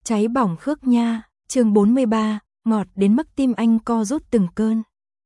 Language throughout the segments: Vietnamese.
Cháy bỏng Khước Nha, chương 43, ngọt đến mức tim anh co rút từng cơn.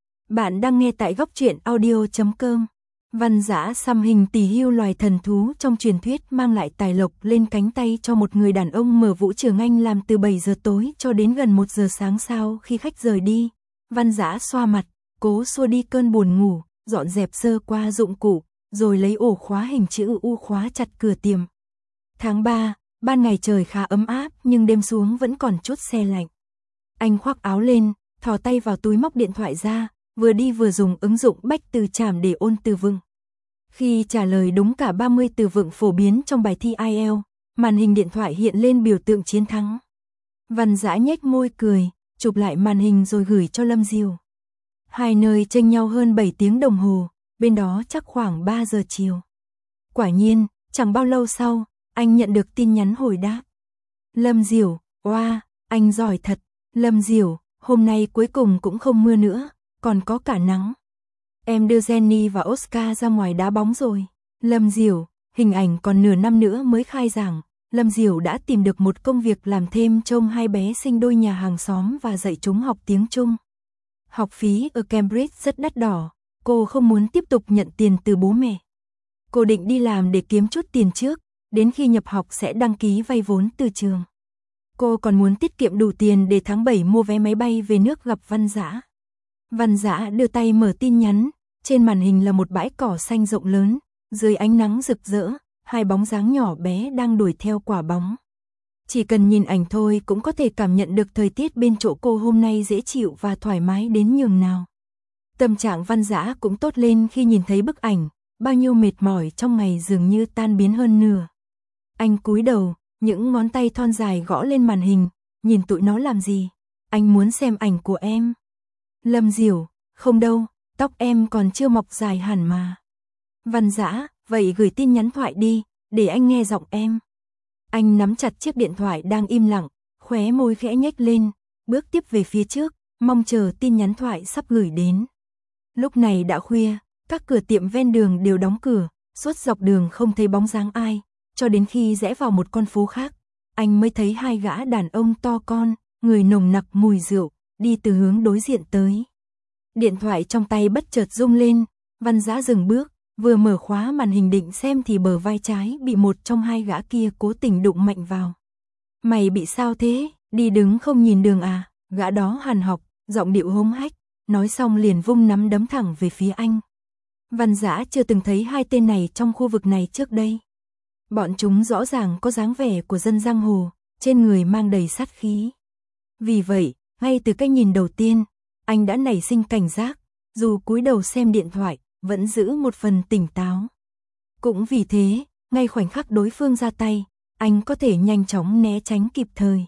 Bạn đang nghe tại góc truyện audio.com. Văn Dã xăm hình tỳ hưu loài thần thú trong truyền thuyết mang lại tài lộc lên cánh tay cho một người đàn ông mở vũ trường Anh làm từ 7 giờ tối cho đến gần 1 giờ sáng sau khi khách rời đi. Văn Dã xoa mặt, cố xua đi cơn buồn ngủ, dọn dẹp sơ qua dụng cụ, rồi lấy ổ khóa hình chữ U khóa chặt cửa tiệm. Tháng 3, ban ngày trời khá ấm áp nhưng đêm xuống vẫn còn chút se lạnh. Anh khoác áo lên, thò tay vào túi móc điện thoại ra, vừa đi vừa dùng ứng dụng Bách Từ Trảm để ôn từ vựng. Khi trả lời đúng cả 30 từ vựng phổ biến trong bài thi IELTS, màn hình điện thoại hiện lên biểu tượng chiến thắng. Văn Dã nhếch môi cười, chụp lại màn hình rồi gửi cho Lâm Diều. Hai nơi chênh nhau hơn 7 tiếng đồng hồ, bên đó chắc khoảng 3 giờ chiều. Quả nhiên, chẳng bao lâu sau, anh nhận được tin nhắn hồi đáp. Lâm Diều, oa, anh giỏi thật. Lâm Diều, hôm nay cuối cùng cũng không mưa nữa, còn có cả nắng. Em đưa Jenny và Oscar ra ngoài đá bóng rồi. Lâm Diều, hình ảnh còn nửa năm nữa mới khai giảng. Lâm Diều đã tìm được một công việc làm thêm trông hai bé sinh đôi nhà hàng xóm và dạy chúng học tiếng Trung. Học phí ở Cambridge rất đắt đỏ, cô không muốn tiếp tục nhận tiền từ bố mẹ. Cô định đi làm để kiếm chút tiền trước, đến khi nhập học sẽ đăng ký vay vốn từ trường. Cô còn muốn tiết kiệm đủ tiền để tháng 7 mua vé máy bay về nước gặp Văn Dã. Văn Dã đưa tay mở tin nhắn, trên màn hình là một bãi cỏ xanh rộng lớn, dưới ánh nắng rực rỡ, hai bóng dáng nhỏ bé đang đuổi theo quả bóng. Chỉ cần nhìn ảnh thôi cũng có thể cảm nhận được thời tiết bên chỗ cô hôm nay dễ chịu và thoải mái đến nhường nào. Tâm trạng Văn Dã cũng tốt lên khi nhìn thấy bức ảnh, bao nhiêu mệt mỏi trong ngày dường như tan biến hơn nửa. Anh cúi đầu, những ngón tay thon dài gõ lên màn hình, nhìn tụi nó làm gì? Anh muốn xem ảnh của em. Lâm Diều, không đâu, tóc em còn chưa mọc dài hẳn mà. Văn Dã, vậy gửi tin nhắn thoại đi, để anh nghe giọng em. Anh nắm chặt chiếc điện thoại đang im lặng, khóe môi khẽ nhếch lên, bước tiếp về phía trước, mong chờ tin nhắn thoại sắp gửi đến. Lúc này đã khuya, các cửa tiệm ven đường đều đóng cửa, suốt dọc đường không thấy bóng dáng ai, cho đến khi rẽ vào một con phố khác, anh mới thấy hai gã đàn ông to con, người nồng nặc mùi rượu, đi từ hướng đối diện tới. Điện thoại trong tay bất chợt rung lên, Văn Dã dừng bước, vừa mở khóa màn hình định xem thì bờ vai trái bị một trong hai gã kia cố tình đụng mạnh vào. Mày bị sao thế, đi đứng không nhìn đường à? Gã đó hằn học, giọng điệu hống hách, nói xong liền vung nắm đấm thẳng về phía anh. Văn Dã chưa từng thấy hai tên này trong khu vực này trước đây. Bọn chúng rõ ràng có dáng vẻ của dân giang hồ, trên người mang đầy sát khí. Vì vậy, ngay từ cái nhìn đầu tiên, anh đã nảy sinh cảnh giác, dù cúi đầu xem điện thoại, vẫn giữ một phần tỉnh táo. Cũng vì thế, ngay khoảnh khắc đối phương ra tay, anh có thể nhanh chóng né tránh kịp thời.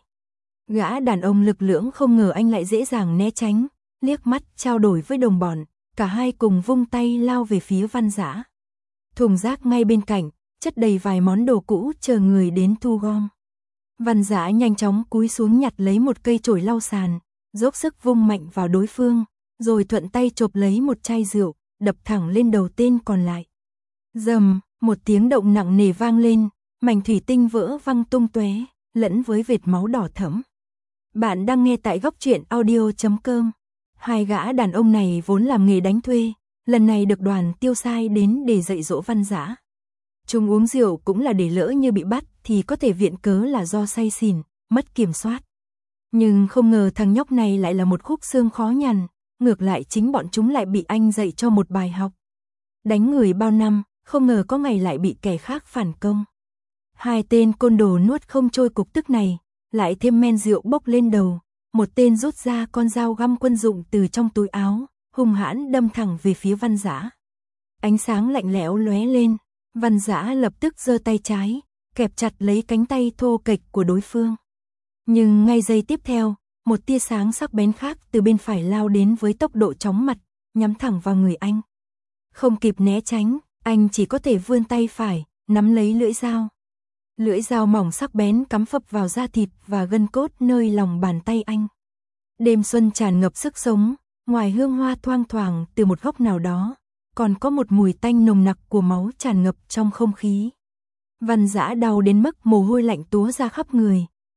Gã đàn ông lực lưỡng không ngờ anh lại dễ dàng né tránh, liếc mắt trao đổi với đồng bọn, cả hai cùng vung tay lao về phía Văn Dã. Thùng rác ngay bên cạnh, chất đầy vài món đồ cũ chờ người đến thu gom. Văn Dã nhanh chóng cúi xuống nhặt lấy một cây chổi lau sàn, dốc sức vung mạnh vào đối phương, rồi thuận tay chộp lấy một chai rượu, đập thẳng lên đầu tên còn lại. Rầm, một tiếng động nặng nề vang lên, mảnh thủy tinh vỡ văng tung tóe, lẫn với vệt máu đỏ thẫm. Bạn đang nghe tại góc truyện audio.com. Hai gã đàn ông này vốn làm nghề đánh thuê, lần này được đoàn tiêu sai đến để dạy dỗ Văn Dã. Chúng uống rượu cũng là để lỡ như bị bắt thì có thể viện cớ là do say xỉn, mất kiểm soát. Nhưng không ngờ thằng nhóc này lại là một khúc xương khó nhằn, ngược lại chính bọn chúng lại bị anh dạy cho một bài học. Đánh người bao năm, không ngờ có ngày lại bị kẻ khác phản công. Hai tên côn đồ nuốt không trôi cục tức này, lại thêm men rượu bốc lên đầu, một tên rút ra con dao găm quân dụng từ trong túi áo, hung hãn đâm thẳng về phía Văn Dã. Ánh sáng lạnh lẽo lóe lên, Văn Dã lập tức giơ tay trái, kẹp chặt lấy cánh tay thô kệch của đối phương. Nhưng ngay giây tiếp theo, một tia sáng sắc bén khác từ bên phải lao đến với tốc độ chóng mặt, nhắm thẳng vào người anh. Không kịp né tránh, anh chỉ có thể vươn tay phải, nắm lấy lưỡi dao. Lưỡi dao mỏng sắc bén cắm phập vào da thịt và gân cốt nơi lòng bàn tay anh. Đêm xuân tràn ngập sức sống, ngoài hương hoa thoang thoảng từ một góc nào đó, còn có một mùi tanh nồng nặc của máu tràn ngập trong không khí. Văn Dã đau đến mức mồ hôi lạnh túa ra khắp người,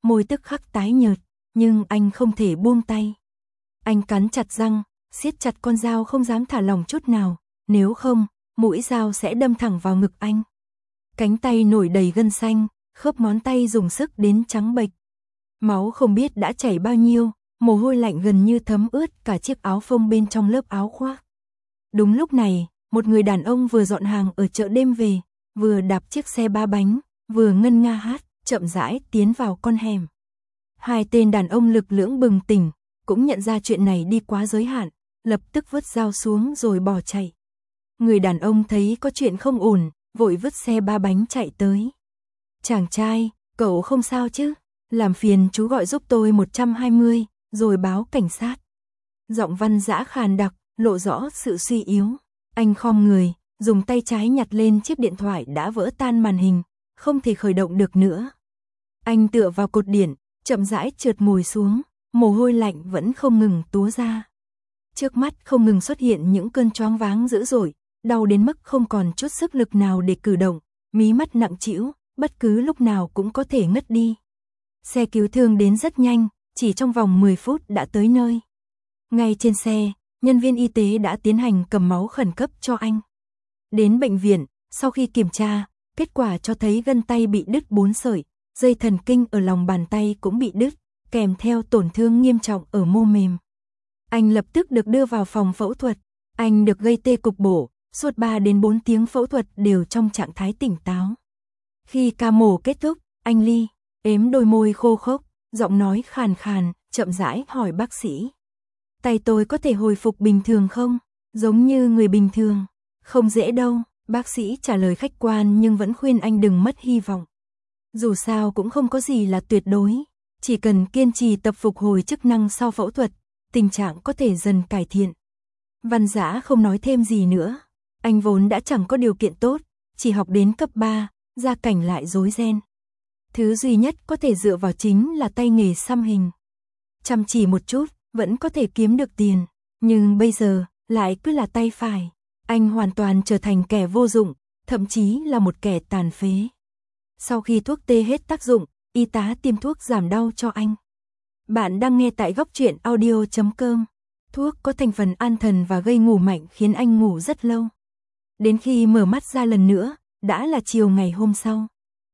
môi tức khắc tái nhợt, nhưng anh không thể buông tay. Anh cắn chặt răng, siết chặt con dao không dám thả lỏng chút nào, nếu không, mũi dao sẽ đâm thẳng vào ngực anh. Cánh tay nổi đầy gân xanh, khớp ngón tay dùng sức đến trắng bệch. Máu không biết đã chảy bao nhiêu, mồ hôi lạnh gần như thấm ướt cả chiếc áo phông bên trong lớp áo khoác. Đúng lúc này, một người đàn ông vừa dọn hàng ở chợ đêm về, vừa đạp chiếc xe ba bánh, vừa ngân nga hát, chậm rãi tiến vào con hẻm. Hai tên đàn ông lực lưỡng bừng tỉnh, cũng nhận ra chuyện này đi quá giới hạn, lập tức vứt dao xuống rồi bỏ chạy. Người đàn ông thấy có chuyện không ổn, vội vứt xe ba bánh chạy tới. Chàng trai, cậu không sao chứ? Làm phiền chú gọi giúp tôi 120, rồi báo cảnh sát. Giọng Văn Dã khàn đặc, lộ rõ sự suy yếu. Anh khom người, dùng tay trái nhặt lên chiếc điện thoại đã vỡ tan màn hình, không thể khởi động được nữa. Anh tựa vào cột điện, chậm rãi trượt ngồi xuống, mồ hôi lạnh vẫn không ngừng túa ra. Trước mắt không ngừng xuất hiện những cơn choáng váng dữ dội, đau đến mức không còn chút sức lực nào để cử động, mí mắt nặng trĩu, bất cứ lúc nào cũng có thể ngất đi. Xe cứu thương đến rất nhanh, chỉ trong vòng 10 phút đã tới nơi. Ngay trên xe, nhân viên y tế đã tiến hành cầm máu khẩn cấp cho anh. Đến bệnh viện, sau khi kiểm tra, kết quả cho thấy gân tay bị đứt 4 sợi, dây thần kinh ở lòng bàn tay cũng bị đứt, kèm theo tổn thương nghiêm trọng ở mô mềm. Anh lập tức được đưa vào phòng phẫu thuật, anh được gây tê cục bộ, suốt 3 đến 4 tiếng phẫu thuật đều trong trạng thái tỉnh táo. Khi ca mổ kết thúc, anh Ly ếm đôi môi khô khốc, giọng nói khàn khàn, chậm rãi hỏi bác sĩ. Tay tôi có thể hồi phục bình thường không? Giống như người bình thường. Không dễ đâu, bác sĩ trả lời khách quan nhưng vẫn khuyên anh đừng mất hy vọng. Dù sao cũng không có gì là tuyệt đối, chỉ cần kiên trì tập phục hồi chức năng sau phẫu thuật, tình trạng có thể dần cải thiện. Văn Dã không nói thêm gì nữa, anh vốn đã chẳng có điều kiện tốt, chỉ học đến cấp 3, gia cảnh lại rối ren. Thứ duy nhất có thể dựa vào chính là tay nghề xăm hình. Chăm chỉ một chút, vẫn có thể kiếm được tiền, nhưng bây giờ, lại cứ là tay phải. Anh hoàn toàn trở thành kẻ vô dụng, thậm chí là một kẻ tàn phế. Sau khi thuốc tê hết tác dụng, y tá tiêm thuốc giảm đau cho anh. Bạn đang nghe tại Góc Truyện Audio.com. Thuốc có thành phần an thần và gây ngủ mạnh khiến anh ngủ rất lâu. Đến khi mở mắt ra lần nữa, đã là chiều ngày hôm sau.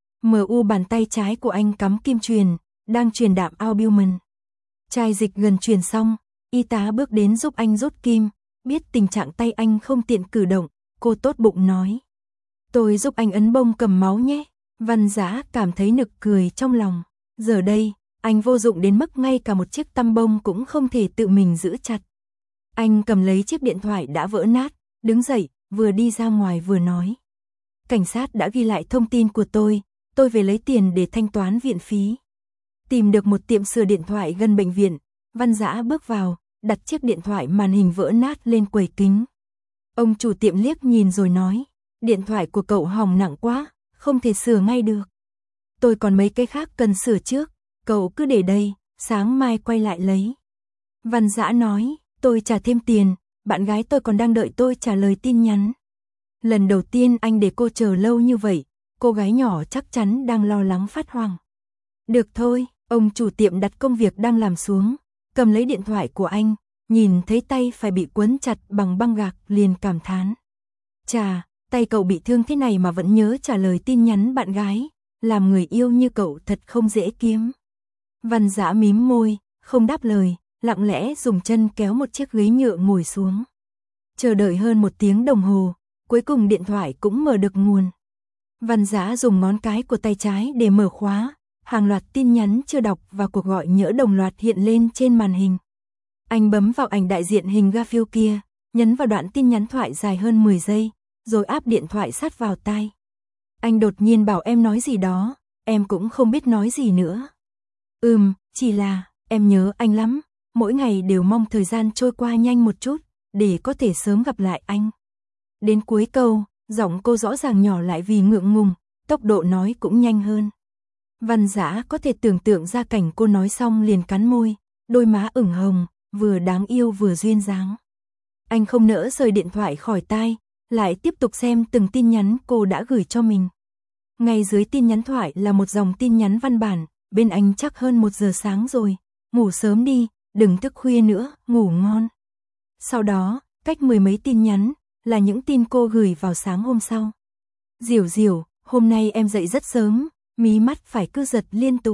MU bàn tay trái của anh cắm kim truyền, đang truyền đạm albumin. Chai dịch gần truyền xong, y tá bước đến giúp anh rút kim, biết tình trạng tay anh không tiện cử động, cô tốt bụng nói. Tôi giúp anh ấn bông cầm máu nhé. Văn Dã cảm thấy nực cười trong lòng. Giờ đây, anh vô dụng đến mức ngay cả một chiếc tăm bông cũng không thể tự mình giữ chặt. Anh cầm lấy chiếc điện thoại đã vỡ nát, đứng dậy, vừa đi ra ngoài vừa nói. Cảnh sát đã ghi lại thông tin của tôi về lấy tiền để thanh toán viện phí. Tìm được một tiệm sửa điện thoại gần bệnh viện, Văn Dã bước vào, đặt chiếc điện thoại màn hình vỡ nát lên quầy kính. Ông chủ tiệm liếc nhìn rồi nói, điện thoại của cậu hỏng nặng quá, không thể sửa ngay được. Tôi còn mấy cái khác cần sửa trước, cậu cứ để đây, sáng mai quay lại lấy. Văn Dã nói, tôi trả thêm tiền, bạn gái tôi còn đang đợi tôi trả lời tin nhắn. Lần đầu tiên anh để cô chờ lâu như vậy, cô gái nhỏ chắc chắn đang lo lắng phát hoang. Được thôi, ông chủ tiệm đặt công việc đang làm xuống, cầm lấy điện thoại của anh, nhìn thấy tay phải bị quấn chặt bằng băng gạc liền cảm thán. Chà, tay cậu bị thương thế này mà vẫn nhớ trả lời tin nhắn bạn gái, làm người yêu như cậu thật không dễ kiếm. Văn Dã mím môi, không đáp lời, lặng lẽ dùng chân kéo một chiếc ghế nhựa ngồi xuống. Chờ đợi hơn 1 tiếng đồng hồ, cuối cùng điện thoại cũng mở được nguồn. Văn Dã dùng ngón cái của tay trái để mở khóa, hàng loạt tin nhắn chưa đọc và cuộc gọi nhỡ đồng loạt hiện lên trên màn hình. Anh bấm vào ảnh đại diện hình Garfield kia, nhấn vào đoạn tin nhắn thoại dài hơn 10 giây, rồi áp điện thoại sát vào tai. Anh đột nhiên bảo em nói gì đó, em cũng không biết nói gì nữa. Chỉ là, em nhớ anh lắm, mỗi ngày đều mong thời gian trôi qua nhanh một chút, để có thể sớm gặp lại anh. Đến cuối câu, giọng cô rõ ràng nhỏ lại vì ngượng ngùng, tốc độ nói cũng nhanh hơn. Văn Dã có thể tưởng tượng ra cảnh cô nói xong liền cắn môi, đôi má ửng hồng, vừa đáng yêu vừa duyên dáng. Anh không nỡ rời điện thoại khỏi tai, lại tiếp tục xem từng tin nhắn cô đã gửi cho mình. Ngay dưới tin nhắn thoại là một dòng tin nhắn văn bản, bên anh chắc hơn 1 giờ sáng rồi, ngủ sớm đi, đừng thức khuya nữa, ngủ ngon. Sau đó, cách 10 mấy tin nhắn, là những tin cô gửi vào sáng hôm sau. Diểu Diểu, hôm nay em dậy rất sớm, mí mắt phải cứ giật liên tục.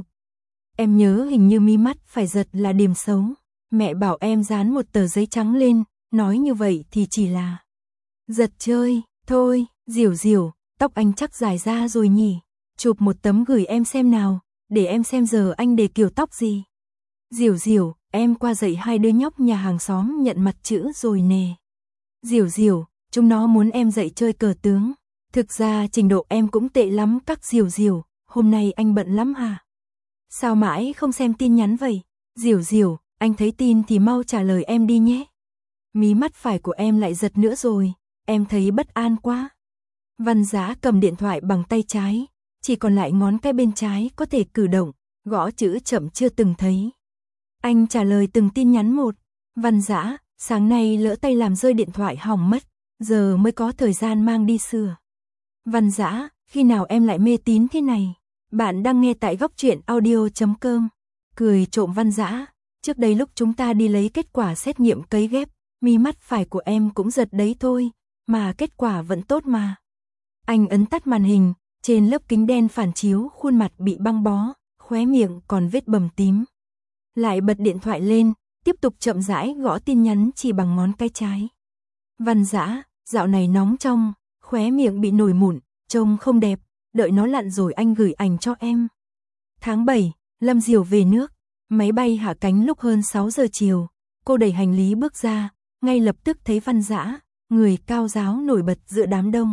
Em nhớ hình như mí mắt phải giật là điểm xấu. Mẹ bảo em dán một tờ giấy trắng lên, nói như vậy thì chỉ là giật chơi, thôi, Diểu Diểu, tóc anh chắc dài ra rồi nhỉ. Chụp một tấm gửi em xem nào, để em xem giờ anh để kiểu tóc gì. Diểu Diểu, em qua dạy 2 đứa nhóc nhà hàng xóm nhận mặt chữ rồi nè. Diểu Diểu, chúng nó muốn em dạy chơi cờ tướng. Thực ra trình độ em cũng tệ lắm các Diểu Diểu, hôm nay anh bận lắm hả? Sao mãi không xem tin nhắn vậy? Diểu Diểu, anh thấy tin thì mau trả lời em đi nhé. Mí mắt phải của em lại giật nữa rồi, em thấy bất an quá. Văn Dã cầm điện thoại bằng tay trái, chỉ còn lại ngón cái bên trái có thể cử động, gõ chữ chậm chưa từng thấy. Anh trả lời từng tin nhắn một. Văn Dã, sáng nay lỡ tay làm rơi điện thoại hỏng mất, giờ mới có thời gian mang đi sửa. Văn Dã, khi nào em lại mê tín thế này? Bạn đang nghe tại góc truyện audio.com. Cười trộm Văn Dã, trước đây lúc chúng ta đi lấy kết quả xét nghiệm cấy ghép, mí mắt phải của em cũng giật đấy thôi, mà kết quả vẫn tốt mà. Anh ấn tắt màn hình, trên lớp kính đen phản chiếu khuôn mặt bị băng bó, khóe miệng còn vết bầm tím. Lại bật điện thoại lên, tiếp tục chậm rãi gõ tin nhắn chỉ bằng ngón cái trái. Văn Dã, dạo này nóng trong, khóe miệng bị nổi mụn, trông không đẹp, đợi nó lặn rồi anh gửi ảnh cho em. Tháng 7, Lâm Diểu về nước, máy bay hạ cánh lúc hơn 6 giờ chiều, cô đẩy hành lý bước ra, ngay lập tức thấy Văn Dã, người cao ráo nổi bật giữa đám đông.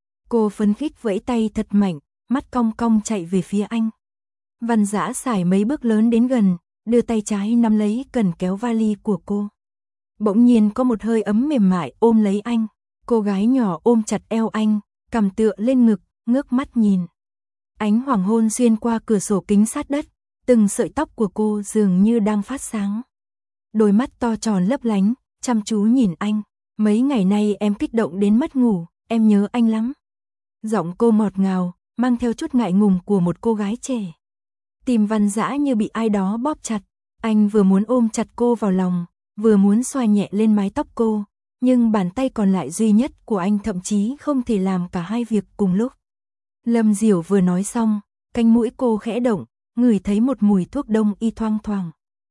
Cô phấn khích vẫy tay thật mạnh, mắt cong cong chạy về phía anh. Văn Dã sải mấy bước lớn đến gần, đưa tay trái nắm lấy cần kéo vali của cô. Bỗng nhiên có một hơi ấm mềm mại ôm lấy anh, cô gái nhỏ ôm chặt eo anh, cằm tựa lên ngực, ngước mắt nhìn. Ánh hoàng hôn xuyên qua cửa sổ kính sát đất, từng sợi tóc của cô dường như đang phát sáng. Đôi mắt to tròn lấp lánh, chăm chú nhìn anh. Mấy ngày nay em kích động đến mất ngủ, em nhớ anh lắm. Giọng cô ngọt ngào, mang theo chút ngại ngùng của một cô gái trẻ. Tim Văn Dã như bị ai đó bóp chặt, anh vừa muốn ôm chặt cô vào lòng, vừa muốn xoa nhẹ lên mái tóc cô, nhưng bàn tay còn lại duy nhất của anh thậm chí không thể làm cả hai việc cùng lúc. Lâm Diểu vừa nói xong, cánh mũi cô khẽ động, ngửi thấy một mùi thuốc đông y thoang thoảng.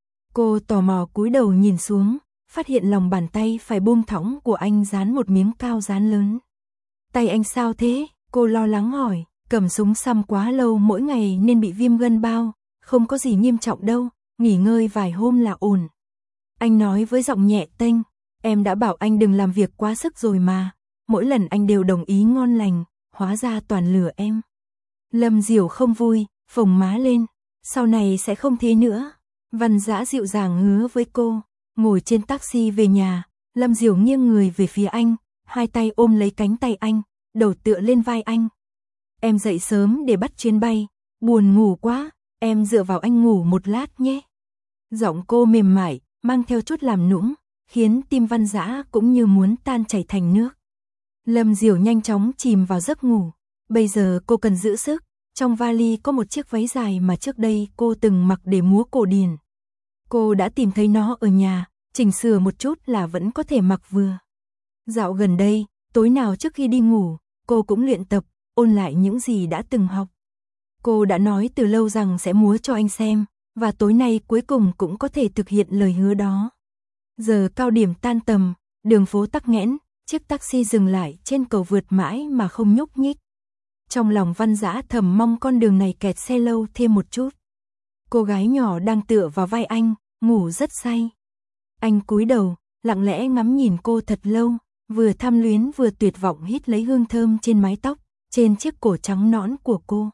Cô tò mò cúi đầu nhìn xuống, phát hiện lòng bàn tay phải buông thõng của anh dán một miếng cao dán lớn. Tay anh sao thế? Cô lo lắng hỏi, cầm súng xăm quá lâu mỗi ngày nên bị viêm gân bao, không có gì nghiêm trọng đâu, nghỉ ngơi vài hôm là ổn. Anh nói với giọng nhẹ tênh, em đã bảo anh đừng làm việc quá sức rồi mà, mỗi lần anh đều đồng ý ngon lành, hóa ra toàn lừa em. Lâm Diểu không vui, phồng má lên, sau này sẽ không thế nữa. Văn Dã dịu dàng hứa với cô, ngồi trên taxi về nhà, Lâm Diểu nghiêng người về phía anh, hai tay ôm lấy cánh tay anh, đầu tựa lên vai anh. Em dậy sớm để bắt chuyến bay, buồn ngủ quá, em dựa vào anh ngủ một lát nhé. Giọng cô mềm mại, mang theo chút làm nũng, khiến tim Văn Dã cũng như muốn tan chảy thành nước. Lâm Diểu nhanh chóng chìm vào giấc ngủ, bây giờ cô cần giữ sức, trong vali có một chiếc váy dài mà trước đây cô từng mặc để múa cổ điển. Cô đã tìm thấy nó ở nhà, chỉnh sửa một chút là vẫn có thể mặc vừa. Dạo gần đây, tối nào trước khi đi ngủ, cô cũng luyện tập, ôn lại những gì đã từng học. Cô đã nói từ lâu rằng sẽ múa cho anh xem, và tối nay cuối cùng cũng có thể thực hiện lời hứa đó. Giờ cao điểm tan tầm, đường phố tắc nghẽn, chiếc taxi dừng lại trên cầu vượt mãi mà không nhúc nhích. Trong lòng Văn Dã thầm mong con đường này kẹt xe lâu thêm một chút. Cô gái nhỏ đang tựa vào vai anh, ngủ rất say. Anh cúi đầu, lặng lẽ ngắm nhìn cô thật lâu, vừa tham luyến vừa tuyệt vọng hít lấy hương thơm trên mái tóc, trên chiếc cổ trắng nõn của cô.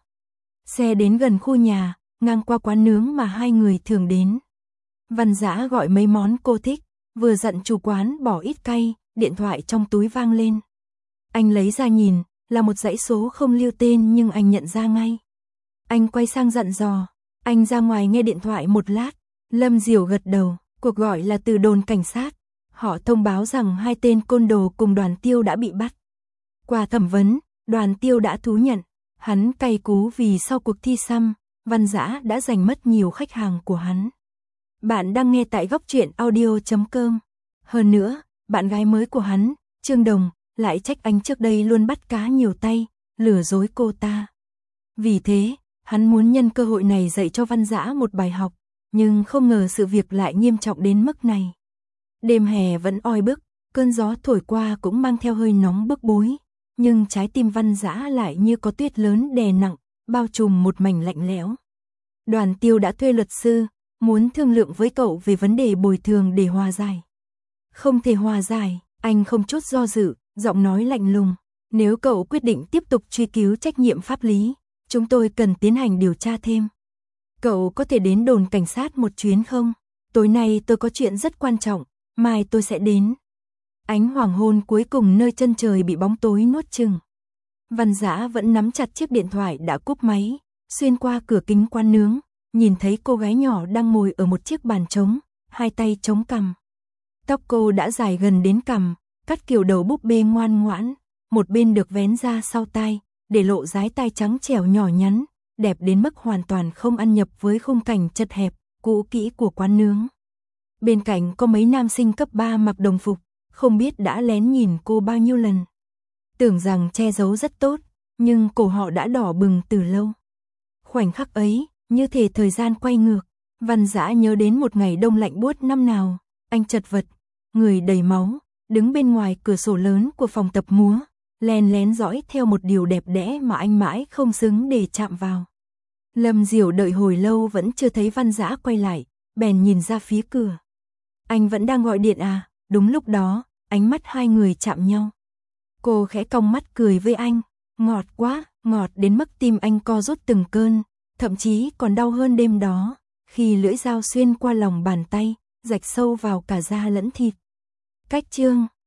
Xe đến gần khu nhà, ngang qua quán nướng mà hai người thường đến. Văn Dã gọi mấy món cô thích, vừa dặn chủ quán bỏ ít cay, điện thoại trong túi vang lên. Anh lấy ra nhìn, là một dãy số không lưu tên nhưng anh nhận ra ngay. Anh quay sang dặn dò, anh ra ngoài nghe điện thoại một lát. Lâm Diểu gật đầu, cuộc gọi là từ đồn cảnh sát. Họ thông báo rằng hai tên côn đồ cùng Đoàn Tiêu đã bị bắt. Qua thẩm vấn, Đoàn Tiêu đã thú nhận, hắn cay cú vì sau cuộc thi xăm, Văn Dã đã giành mất nhiều khách hàng của hắn. Bạn đang nghe tại góc truyện audio.com. Hơn nữa, bạn gái mới của hắn, Trương Đồng, lại trách anh trước đây luôn bắt cá nhiều tay, lừa dối cô ta. Vì thế, hắn muốn nhân cơ hội này dạy cho Văn Dã một bài học, nhưng không ngờ sự việc lại nghiêm trọng đến mức này. Đêm hè vẫn oi bức, cơn gió thổi qua cũng mang theo hơi nóng bức bối, nhưng trái tim Văn Dã lại như có tuyết lớn đè nặng, bao trùm một mảnh lạnh lẽo. Đoàn Tiêu đã thuê luật sư, muốn thương lượng với cậu về vấn đề bồi thường để hòa giải. Không thể hòa giải, anh không chút do dự, giọng nói lạnh lùng. Nếu cậu quyết định tiếp tục truy cứu trách nhiệm pháp lý, chúng tôi cần tiến hành điều tra thêm. Cậu có thể đến đồn cảnh sát một chuyến không? Tối nay tôi có chuyện rất quan trọng, mai tôi sẽ đến. Ánh hoàng hôn cuối cùng nơi chân trời bị bóng tối nuốt chửng. Văn Dã vẫn nắm chặt chiếc điện thoại đã cúp máy, xuyên qua cửa kính quán nướng, nhìn thấy cô gái nhỏ đang ngồi ở một chiếc bàn trống, hai tay chống cằm. Tóc cô đã dài gần đến cằm, cắt kiểu đầu búp bê ngoan ngoãn, một bên được vén ra sau tai, để lộ dái tai trắng trẻo nhỏ nhắn, đẹp đến mức hoàn toàn không ăn nhập với khung cảnh chật hẹp, cũ kỹ của quán nướng. Bên cạnh có mấy nam sinh cấp 3 mặc đồng phục, không biết đã lén nhìn cô bao nhiêu lần. Tưởng rằng che giấu rất tốt, nhưng cổ họ đã đỏ bừng từ lâu. Khoảnh khắc ấy, như thể thời gian quay ngược, Văn Dã nhớ đến một ngày đông lạnh buốt năm nào, anh chật vật, người đầy máu, đứng bên ngoài cửa sổ lớn của phòng tập múa, lén lén dõi theo một điều đẹp đẽ mà anh mãi không xứng để chạm vào. Lâm Diểu đợi hồi lâu vẫn chưa thấy Văn Dã quay lại, bèn nhìn ra phía cửa. Anh vẫn đang gọi điện à? Đúng lúc đó, ánh mắt hai người chạm nhau. Cô khẽ cong mắt cười với anh, ngọt quá, ngọt đến mức tim anh co rút từng cơn, thậm chí còn đau hơn đêm đó, khi lưỡi dao xuyên qua lòng bàn tay, rạch sâu vào cả da lẫn thịt. Cách chương